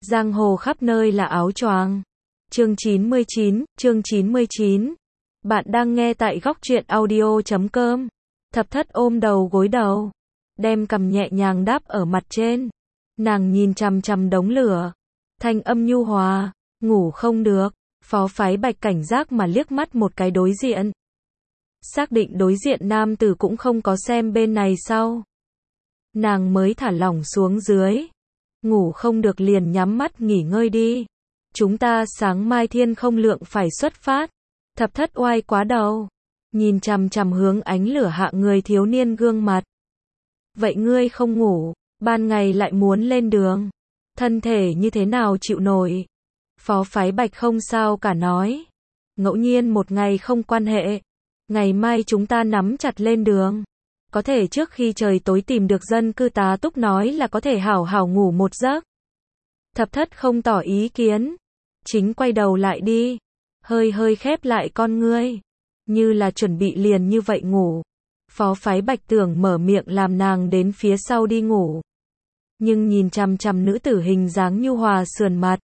Giang hồ khắp nơi là áo choàng. Chương 99. Bạn đang nghe tại góc truyện audio.com. Thập Thất ôm đầu gối đầu, đem cằm nhẹ nhàng đáp ở mặt trên. Nàng nhìn chằm chằm đống lửa, thanh âm nhu hòa, ngủ không được. Phó Phái Bạch cảnh giác mà liếc mắt một cái đối diện. Xác định đối diện nam tử cũng không có xem bên này sau, nàng mới thả lỏng xuống dưới. Ngủ không được liền nhắm mắt nghỉ ngơi đi. Chúng ta sáng mai thiên không lượng phải xuất phát. Thập Thất oai quá đầu, nhìn chằm chằm hướng ánh lửa hạ người thiếu niên gương mặt. Vậy ngươi không ngủ, ban ngày lại muốn lên đường, thân thể như thế nào chịu nổi? Phó Phái Bạch không sao cả nói. Ngẫu nhiên một ngày không quan hệ. Ngày mai chúng ta nắm chặt lên đường. Có thể trước khi trời tối tìm được dân cư tá túc nói là có thể hảo hảo ngủ một giấc. Thập Thất không tỏ ý kiến. Chính quay đầu lại đi. Hơi khép lại con ngươi. Như là chuẩn bị liền như vậy ngủ. Phó Phái Bạch tưởng mở miệng làm nàng đến phía sau đi ngủ. Nhưng nhìn chằm chằm nữ tử hình dáng nhu hòa sườn mặt,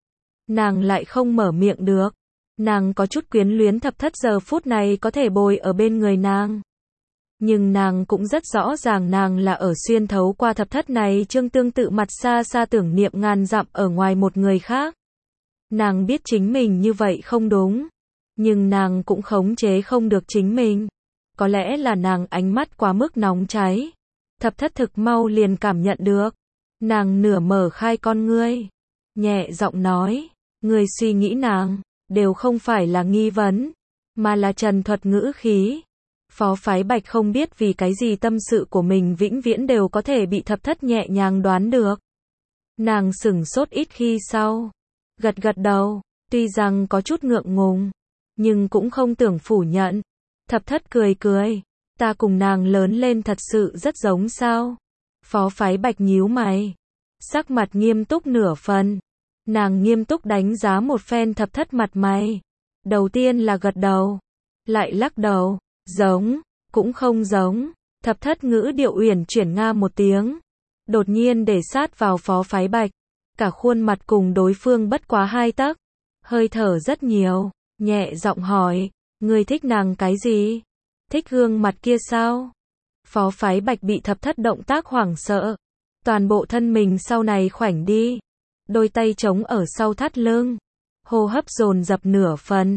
nàng lại không mở miệng được. Nàng có chút quyến luyến Thập Thất giờ phút này có thể bồi ở bên người nàng. Nhưng nàng cũng rất rõ ràng nàng là ở xuyên thấu qua Thập Thất này chương tương tự mặt xa xa tưởng niệm ngàn dặm ở ngoài một người khác. Nàng biết chính mình như vậy không đúng. Nhưng nàng cũng khống chế không được chính mình. Có lẽ là nàng ánh mắt quá mức nóng cháy. Thập Thất thực mau liền cảm nhận được. Nàng nửa mở khai con ngươi, nhẹ giọng nói, người suy nghĩ nàng, đều không phải là nghi vấn, mà là trần thuật ngữ khí. Phó Phái Bạch không biết vì cái gì tâm sự của mình vĩnh viễn đều có thể bị Thập Thất nhẹ nhàng đoán được. Nàng sửng sốt ít khi sau, gật đầu, tuy rằng có chút ngượng ngùng, nhưng cũng không tưởng phủ nhận. Thập Thất cười, ta cùng nàng lớn lên thật sự rất giống sao? Phó Phái Bạch nhíu mày, sắc mặt nghiêm túc nửa phần. Nàng nghiêm túc đánh giá một phen Thập Thất mặt mày. Đầu tiên là gật đầu, lại lắc đầu, giống, cũng không giống. Thập Thất ngữ điệu uyển chuyển nga một tiếng, đột nhiên để sát vào Phó Phái Bạch, cả khuôn mặt cùng đối phương bất quá 2 tấc, hơi thở rất nhiều, nhẹ giọng hỏi, ngươi thích nàng cái gì? Thích gương mặt kia sao? Phó Phái Bạch bị Thập Thất động tác hoảng sợ, toàn bộ thân mình sau này khoảnh đi, đôi tay chống ở sau thắt lưng, hô hấp dồn dập nửa phần.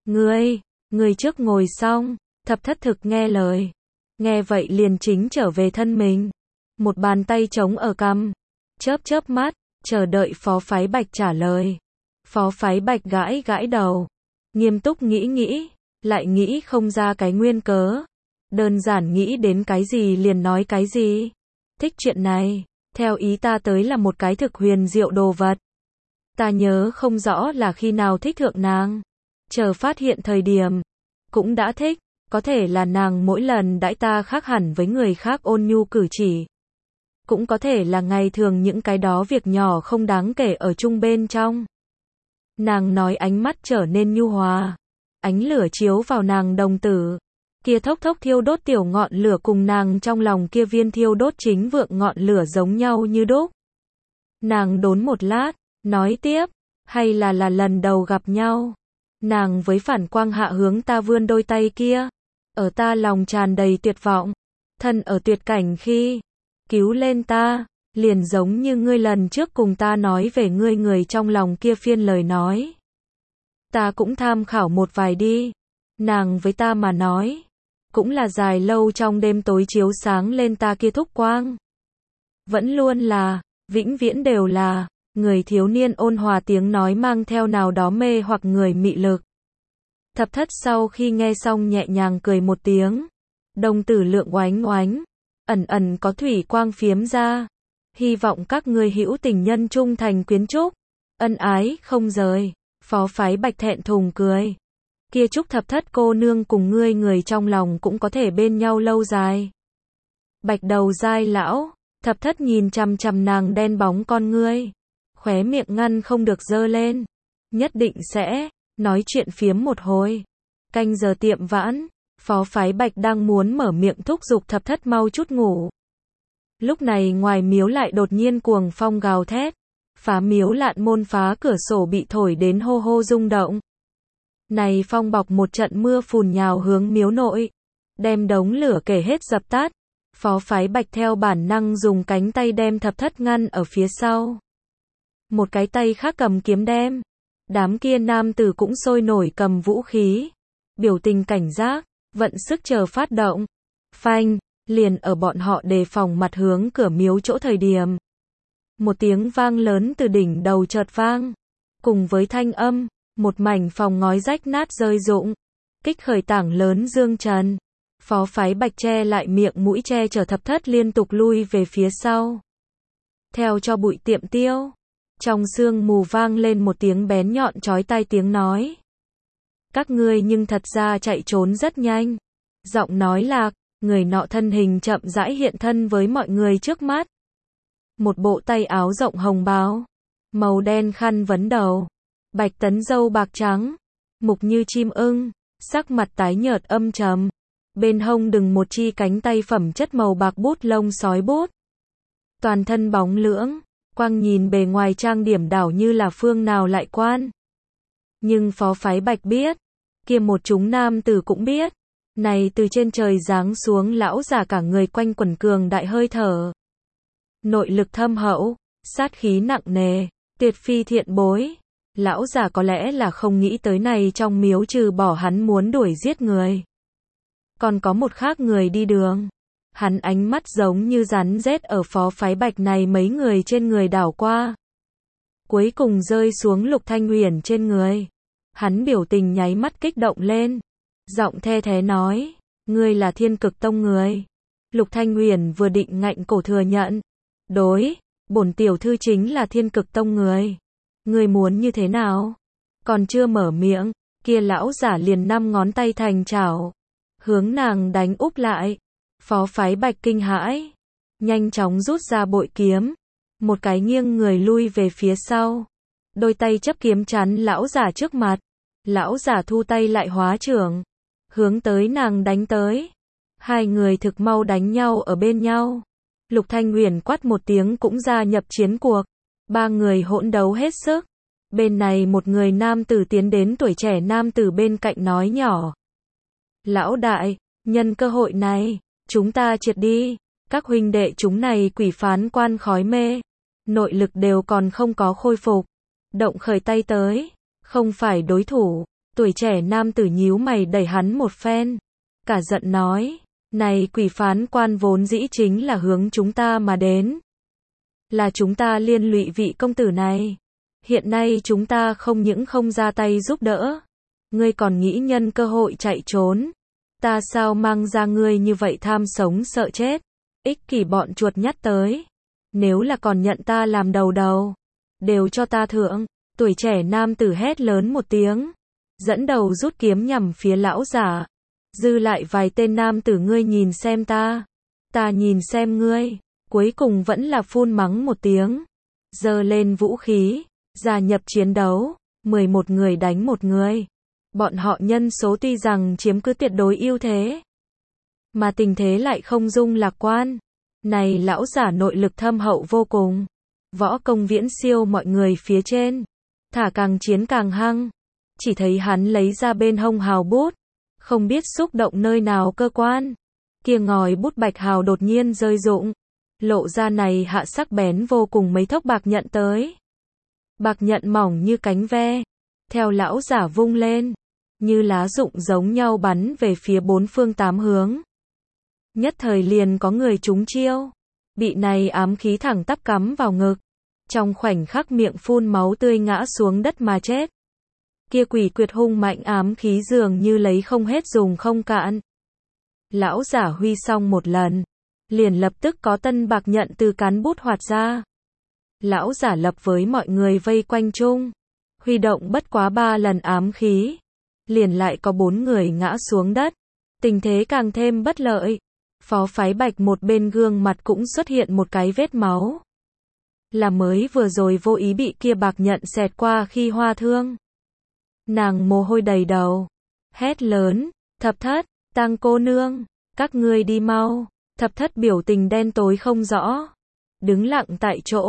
Ngươi trước ngồi xong. Thập Thất thực nghe lời, nghe vậy liền chính trở về thân mình, một bàn tay chống ở cằm, chớp mắt, chờ đợi Phó Phái Bạch trả lời. Phó Phái Bạch gãi đầu, nghiêm túc nghĩ, lại nghĩ không ra cái nguyên cớ. Đơn giản nghĩ đến cái gì liền nói cái gì. Thích chuyện này, theo ý ta tới là một cái thực huyền diệu đồ vật. Ta nhớ không rõ là khi nào thích thượng nàng. Chờ phát hiện thời điểm, cũng đã thích. Có thể là nàng mỗi lần đãi ta khác hẳn với người khác ôn nhu cử chỉ. Cũng có thể là ngày thường những cái đó việc nhỏ không đáng kể ở chung bên trong. Nàng nói ánh mắt trở nên nhu hòa. Ánh lửa chiếu vào nàng đồng tử. Kia thốc thiêu đốt tiểu ngọn lửa cùng nàng trong lòng kia viên thiêu đốt chính vượng ngọn lửa giống nhau như đúc. Nàng đốn một lát, nói tiếp, hay là lần đầu gặp nhau. Nàng với phản quang hạ hướng ta vươn đôi tay kia. Ở ta lòng tràn đầy tuyệt vọng. Thân ở tuyệt cảnh khi cứu lên ta, liền giống như ngươi lần trước cùng ta nói về ngươi người trong lòng kia phiên lời nói. Ta cũng tham khảo một vài đi. Nàng với ta mà nói, cũng là dài lâu trong đêm tối chiếu sáng lên ta kia thúc quang. Vẫn luôn là, vĩnh viễn đều là, người thiếu niên ôn hòa tiếng nói mang theo nào đó mê hoặc người mị lực. Thập Thất sau khi nghe xong nhẹ nhàng cười một tiếng. Đồng tử lượng oánh, ẩn có thủy quang phiếm ra. Hy vọng các ngươi hữu tình nhân trung thành quyến trúc, ân ái không rời. Phó Phái Bạch thẹn thùng cười. Kia chúc Thập Thất cô nương cùng ngươi người trong lòng cũng có thể bên nhau lâu dài. Bạch đầu dai lão, Thập Thất nhìn chằm chằm nàng đen bóng con ngươi, khóe miệng ngăn không được giơ lên. Nhất định sẽ nói chuyện phiếm một hồi. Canh giờ tiệm vãn, Phó Phái Bạch đang muốn mở miệng thúc giục Thập Thất mau chút ngủ. Lúc này ngoài miếu lại đột nhiên cuồng phong gào thét. Phá miếu lạn môn phá cửa sổ bị thổi đến hô hô rung động. Này phong bọc một trận mưa phùn nhào hướng miếu nội, đem đống lửa kể hết dập tắt. Phó Phái Bạch theo bản năng dùng cánh tay đem Thập Thất ngăn ở phía sau. Một cái tay khác cầm kiếm đem. Đám kia nam tử cũng sôi nổi cầm vũ khí. Biểu tình cảnh giác, vận sức chờ phát động. Phanh, liền ở bọn họ đề phòng mặt hướng cửa miếu chỗ thời điểm. Một tiếng vang lớn từ đỉnh đầu chợt vang. Cùng với thanh âm, một mảnh phòng ngói rách nát rơi rụng. Kích khởi tảng lớn dương trần. Phó Phái Bạch che lại miệng mũi che chở Thập Thất liên tục lui về phía sau. Theo cho bụi tiệm tiêu. Trong sương mù vang lên một tiếng bén nhọn chói tai tiếng nói. Các ngươi nhưng thật ra chạy trốn rất nhanh. Giọng nói lạc, người nọ thân hình chậm rãi hiện thân với mọi người trước mắt. Một bộ tay áo rộng hồng bào, màu đen khăn vấn đầu, bạch tấn râu bạc trắng, mục như chim ưng, sắc mặt tái nhợt âm trầm. Bên hông đừng một chi cánh tay phẩm chất màu bạc bút lông sói bút. Toàn thân bóng lưỡng, quang nhìn bề ngoài trang điểm đảo như là phương nào lại quan. Nhưng Phó Phái Bạch biết, kia một chúng nam tử cũng biết, này từ trên trời giáng xuống lão già cả người quanh quẩn cường đại hơi thở. Nội lực thâm hậu, sát khí nặng nề, tuyệt phi thiện bối. Lão già có lẽ là không nghĩ tới này trong miếu trừ bỏ hắn muốn đuổi giết người. Còn có một khác người đi đường. Hắn ánh mắt giống như rắn rết ở Phó Phái Bạch này mấy người trên người đảo qua. Cuối cùng rơi xuống Lục Thanh Huyền trên người. Hắn biểu tình nháy mắt kích động lên. Giọng the thế nói, ngươi là Thiên Cực Tông người. Lục Thanh Huyền vừa định ngạnh cổ thừa nhận. Đối, bổn tiểu thư chính là Thiên Cực Tông người. Ngươi muốn như thế nào? Còn chưa mở miệng, kia lão giả liền 5 ngón tay thành chảo. Hướng nàng đánh úp lại. Phó Phái Bạch kinh hãi. Nhanh chóng rút ra bội kiếm. Một cái nghiêng người lui về phía sau. Đôi tay chấp kiếm chắn lão giả trước mặt. Lão giả thu tay lại hóa trưởng. Hướng tới nàng đánh tới. Hai người thực mau đánh nhau ở bên nhau. Lục Thanh Huyền quát một tiếng cũng gia nhập chiến cuộc. Ba người hỗn đấu hết sức. Bên này một người nam tử tiến đến tuổi trẻ nam tử bên cạnh nói nhỏ. Lão đại, nhân cơ hội này, chúng ta triệt đi. Các huynh đệ chúng này quỷ phán quan khói mê. Nội lực đều còn không có khôi phục. Động khởi tay tới. Không phải đối thủ. Tuổi trẻ nam tử nhíu mày đẩy hắn một phen. Cả giận nói. Này quỷ phán quan vốn dĩ chính là hướng chúng ta mà đến. Là chúng ta liên lụy vị công tử này. Hiện nay chúng ta không những không ra tay giúp đỡ. Ngươi còn nghĩ nhân cơ hội chạy trốn. Ta sao mang ra ngươi như vậy tham sống sợ chết. Ích kỷ bọn chuột nhắt tới. Nếu là còn nhận ta làm đầu. Đều cho ta thượng. Tuổi trẻ nam tử hét lớn một tiếng. Dẫn đầu rút kiếm nhằm phía lão giả. Dư lại vài tên nam tử ngươi nhìn xem ta. Ta nhìn xem ngươi. Cuối cùng vẫn là phun mắng một tiếng. Giơ lên vũ khí. Gia nhập chiến đấu. 11 người đánh một người. Bọn họ nhân số tuy rằng chiếm cứ tuyệt đối ưu thế. Mà tình thế lại không dung lạc quan. Này lão giả nội lực thâm hậu vô cùng. Võ công viễn siêu mọi người phía trên. Thả càng chiến càng hăng. Chỉ thấy hắn lấy ra bên hông hào bút. Không biết xúc động nơi nào cơ quan. Kia ngòi bút bạch hào đột nhiên rơi rụng. Lộ ra này hạ sắc bén vô cùng mấy thốc bạc nhận tới. Bạc nhận mỏng như cánh ve. Theo lão giả vung lên. Như lá rụng giống nhau bắn về phía bốn phương tám hướng. Nhất thời liền có người trúng chiêu. Bị này ám khí thẳng tắp cắm vào ngực. Trong khoảnh khắc miệng phun máu tươi ngã xuống đất mà chết. Kia quỷ quyệt hung mạnh ám khí dường như lấy không hết dùng không cạn. Lão giả huy xong một lần. Liền lập tức có tân bạc nhận từ cán bút hoạt ra. Lão giả lập với mọi người vây quanh chung. Huy động bất quá 3 lần ám khí. Liền lại có 4 người ngã xuống đất. Tình thế càng thêm bất lợi. Phó Phái Bạch một bên gương mặt cũng xuất hiện một cái vết máu. Là mới vừa rồi vô ý bị kia bạc nhận xẹt qua khi hoa thương. Nàng mồ hôi đầy đầu. Hét lớn. Thập Thất, Tang cô nương. Các ngươi đi mau. Thập Thất biểu tình đen tối không rõ. Đứng lặng tại chỗ.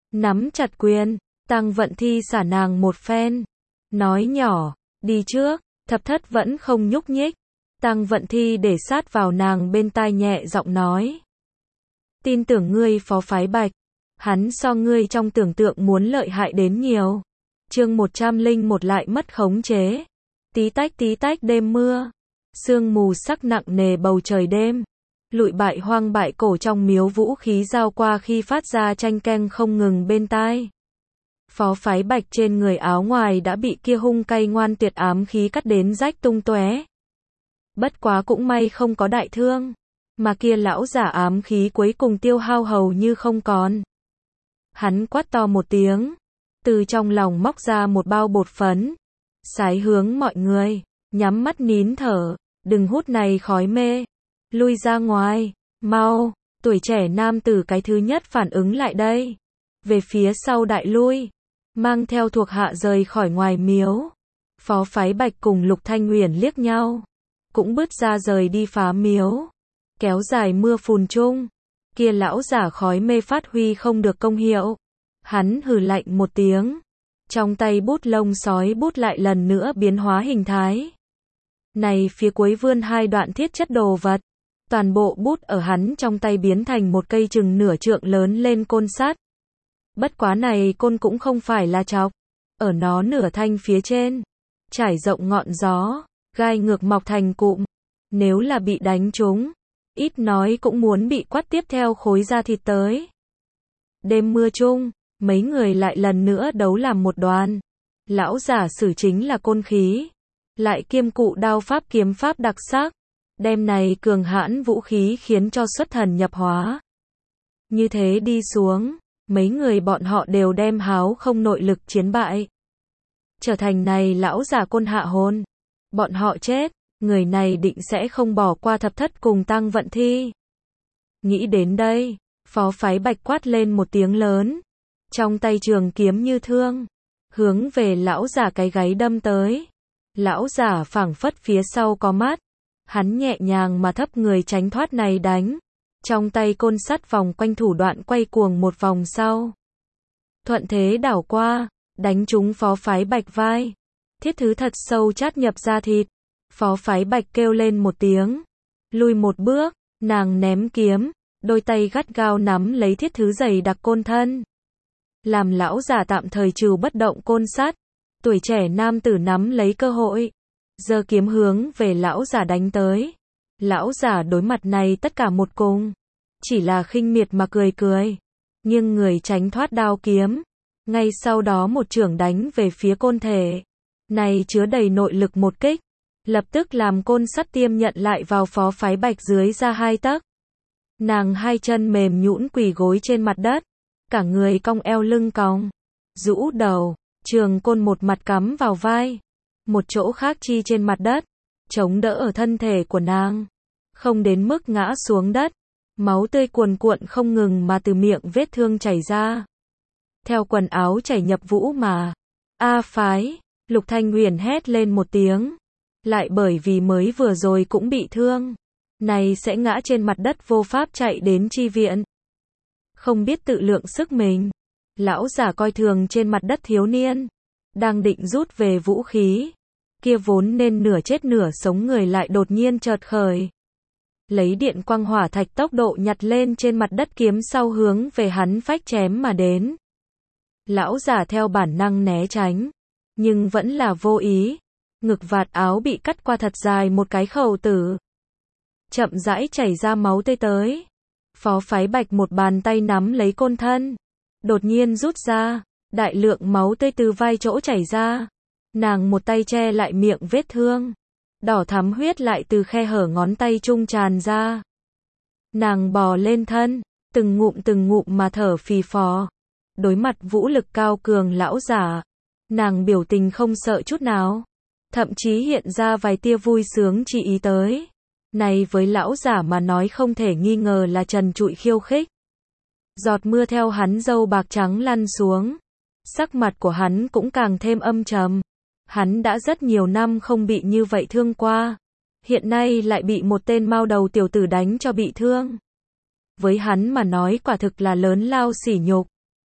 Nắm chặt quyền, Tăng Vận Thi xả nàng một phen. Nói nhỏ, đi trước, Thập Thất vẫn không nhúc nhích. Tăng Vận Thi để sát vào nàng bên tai nhẹ giọng nói. Tin tưởng ngươi Phó Phái Bạch, hắn so ngươi trong tưởng tượng muốn lợi hại đến nhiều. Chương 101 lại mất khống chế. Tí tách đêm mưa. Sương mù sắc nặng nề bầu trời đêm. Lụi bại hoang bại cổ trong miếu vũ khí giao qua khi phát ra tranh keng không ngừng bên tai. Phó Phái Bạch trên người áo ngoài đã bị kia hung cay ngoan tuyệt ám khí cắt đến rách tung tóe. Bất quá cũng may không có đại thương, mà kia lão giả ám khí cuối cùng tiêu hao hầu như không còn. Hắn quát to một tiếng, từ trong lòng móc ra một bao bột phấn, sái hướng mọi người, nhắm mắt nín thở, đừng hút này khói mê, lui ra ngoài, mau. Tuổi trẻ nam tử cái thứ nhất phản ứng lại đây, về phía sau đại lui, mang theo thuộc hạ rời khỏi ngoài miếu. Phó Phái Bạch cùng Lục Thanh Uyển liếc nhau, cũng bước ra rời đi phá miếu. Kéo dài mưa phùn chung, kia lão giả khói mê phát huy không được công hiệu. Hắn hừ lạnh một tiếng, trong tay bút lông sói bút lại lần nữa biến hóa hình thái. Này phía cuối vươn hai đoạn thiết chất đồ vật, toàn bộ bút ở hắn trong tay biến thành một cây chừng nửa trượng lớn lên côn sắt. Bất quá này côn cũng không phải là chọc, ở nó nửa thanh phía trên, trải rộng ngọn gió, gai ngược mọc thành cụm. Nếu là bị đánh trúng, ít nói cũng muốn bị quắt tiếp theo khối da thịt tới. Đêm mưa chung, mấy người lại lần nữa đấu làm một đoàn. Lão giả sử chính là côn khí, lại kiêm cụ đao pháp kiếm pháp đặc sắc, đem này cường hãn vũ khí khiến cho xuất thần nhập hóa. Như thế đi xuống, mấy người bọn họ đều đem háo không nội lực chiến bại, trở thành này lão giả côn hạ hồn. Bọn họ chết, người này định sẽ không bỏ qua Thập Thất cùng Tăng Vận Thi. Nghĩ đến đây, Phó Phái Bạch quát lên một tiếng lớn, trong tay trường kiếm như thương, hướng về lão giả cái gáy đâm tới. Lão giả phảng phất phía sau có mắt, hắn nhẹ nhàng mà thấp người tránh thoát này đánh, trong tay côn sắt vòng quanh thủ đoạn quay cuồng một vòng sau, thuận thế đảo qua, đánh trúng Phó Phái Bạch vai. Thiết thứ thật sâu chát nhập da thịt. Phó Phái Bạch kêu lên một tiếng, lùi một bước, nàng ném kiếm, đôi tay gắt gao nắm lấy thiết thứ dày đặc côn thân, làm lão giả tạm thời trừ bất động côn sắt. Tuổi trẻ nam tử nắm lấy cơ hội, giơ kiếm hướng về lão giả đánh tới. Lão giả đối mặt này tất cả một cùng, chỉ là khinh miệt mà cười cười, nhưng người tránh thoát đao kiếm, ngay sau đó một chưởng đánh về phía côn thể. Này chứa đầy nội lực một kích, lập tức làm côn sắt tiêm nhận lại vào Phó Phái Bạch dưới ra 2 tấc. Nàng hai chân mềm nhũn quỳ gối trên mặt đất, cả người cong eo lưng cong, rũ đầu, trường côn một mặt cắm vào vai, một chỗ khác chi trên mặt đất, chống đỡ ở thân thể của nàng, không đến mức ngã xuống đất. Máu tươi cuồn cuộn không ngừng mà từ miệng vết thương chảy ra, theo quần áo chảy nhập vũ mà. A Phái, Lục Thanh Uyển hét lên một tiếng, lại bởi vì mới vừa rồi cũng bị thương, này sẽ ngã trên mặt đất vô pháp chạy đến chi viện. Không biết tự lượng sức mình, lão giả coi thường trên mặt đất thiếu niên, đang định rút về vũ khí, kia vốn nên nửa chết nửa sống người lại đột nhiên chợt khởi, lấy điện quang hỏa thạch tốc độ nhặt lên trên mặt đất kiếm sau hướng về hắn phách chém mà đến. Lão giả theo bản năng né tránh, nhưng vẫn là vô ý, ngực vạt áo bị cắt qua thật dài một cái khẩu tử, chậm rãi chảy ra máu tươi tới. Phó Phái Bạch một bàn tay nắm lấy côn thân, đột nhiên rút ra, đại lượng máu tươi từ vai chỗ chảy ra. Nàng một tay che lại miệng vết thương, đỏ thắm huyết lại từ khe hở ngón tay trung tràn ra. Nàng bò lên thân, từng ngụm mà thở phì phò. Đối mặt vũ lực cao cường lão giả, nàng biểu tình không sợ chút nào, thậm chí hiện ra vài tia vui sướng chi ý tới. Này với lão giả mà nói không thể nghi ngờ là trần trụi khiêu khích. Giọt mưa theo hắn râu bạc trắng lăn xuống, sắc mặt của hắn cũng càng thêm âm trầm. Hắn đã rất nhiều năm không bị như vậy thương qua, hiện nay lại bị một tên mao đầu tiểu tử đánh cho bị thương. Với hắn mà nói quả thực là lớn lao sỉ nhục.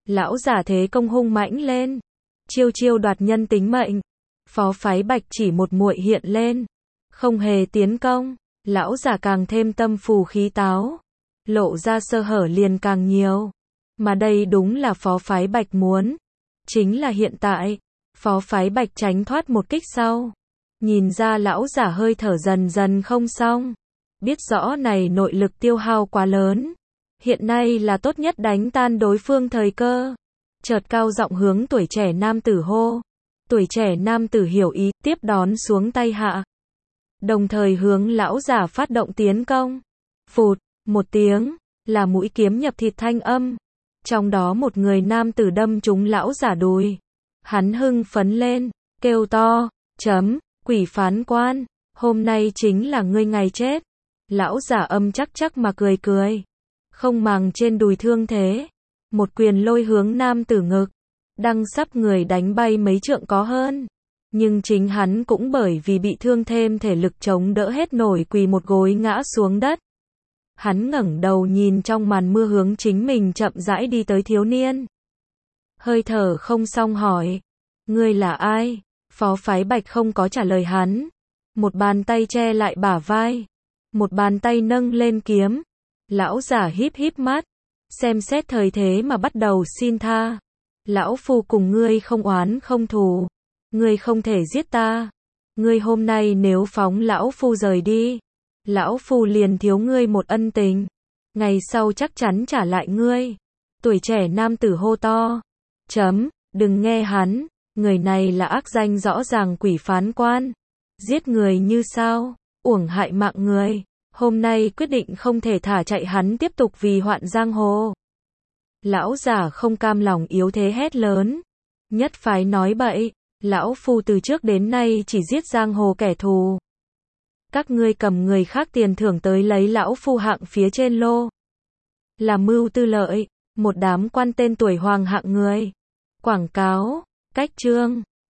Lão giả thế công hung mãnh lên, chiêu chiêu đoạt nhân tính mệnh. Phó phái Bạch chỉ một muội hiện lên, không hề tiến công, lão giả càng thêm tâm phù khí táo, lộ ra sơ hở liền càng nhiều. Mà đây đúng là phó phái Bạch muốn. Chính là hiện tại, phó phái Bạch tránh thoát một kích sau. Nhìn ra lão giả hơi thở dần dần không xong. Biết rõ này nội lực tiêu hao quá lớn. Hiện nay là tốt nhất đánh tan đối phương thời cơ. Chợt cao giọng hướng tuổi trẻ nam tử hô. Tuổi trẻ nam tử hiểu ý, tiếp đón xuống tay hạ. Đồng thời hướng lão giả phát động tiến công. Phụt, một tiếng, là mũi kiếm nhập thịt thanh âm. Trong đó một người nam tử đâm trúng lão giả đùi. Hắn hưng phấn lên, kêu to, quỷ phán quan, hôm nay chính là ngươi ngày chết. Lão giả âm chắc chắc mà cười cười. Không màng trên đùi thương thế. Một quyền lôi hướng nam tử ngực. Đang sắp người đánh bay mấy trượng có hơn. Nhưng chính hắn cũng bởi vì bị thương thêm thể lực chống đỡ hết nổi quỳ một gối ngã xuống đất. Hắn ngẩng đầu nhìn trong màn mưa hướng chính mình chậm rãi đi tới thiếu niên. Hơi thở không xong hỏi. Ngươi là ai? Phó phái Bạch không có trả lời hắn. Một bàn tay che lại bả vai. Một bàn tay nâng lên kiếm. Lão giả híp híp mắt. Xem xét thời thế mà bắt đầu xin tha. Lão phu cùng ngươi không oán không thù. Ngươi không thể giết ta. Ngươi hôm nay nếu phóng lão phu rời đi. Lão phu liền thiếu ngươi một ân tình. Ngày sau chắc chắn trả lại ngươi. Tuổi trẻ nam tử hô to. Đừng nghe hắn. Người này là ác danh rõ ràng quỷ phán quan. Giết người như sao, uổng hại mạng người. Hôm nay quyết định không thể thả chạy hắn tiếp tục vì hoạn giang hồ. Lão giả không cam lòng yếu thế hét lớn. Nhất phái nói bậy, lão phu từ trước đến nay chỉ giết giang hồ kẻ thù. Các ngươi cầm người khác tiền thưởng tới lấy lão phu hạng phía trên lô. Là mưu tư lợi, một đám quan tên tuổi hoàng hạng người. Quảng cáo, cách chương.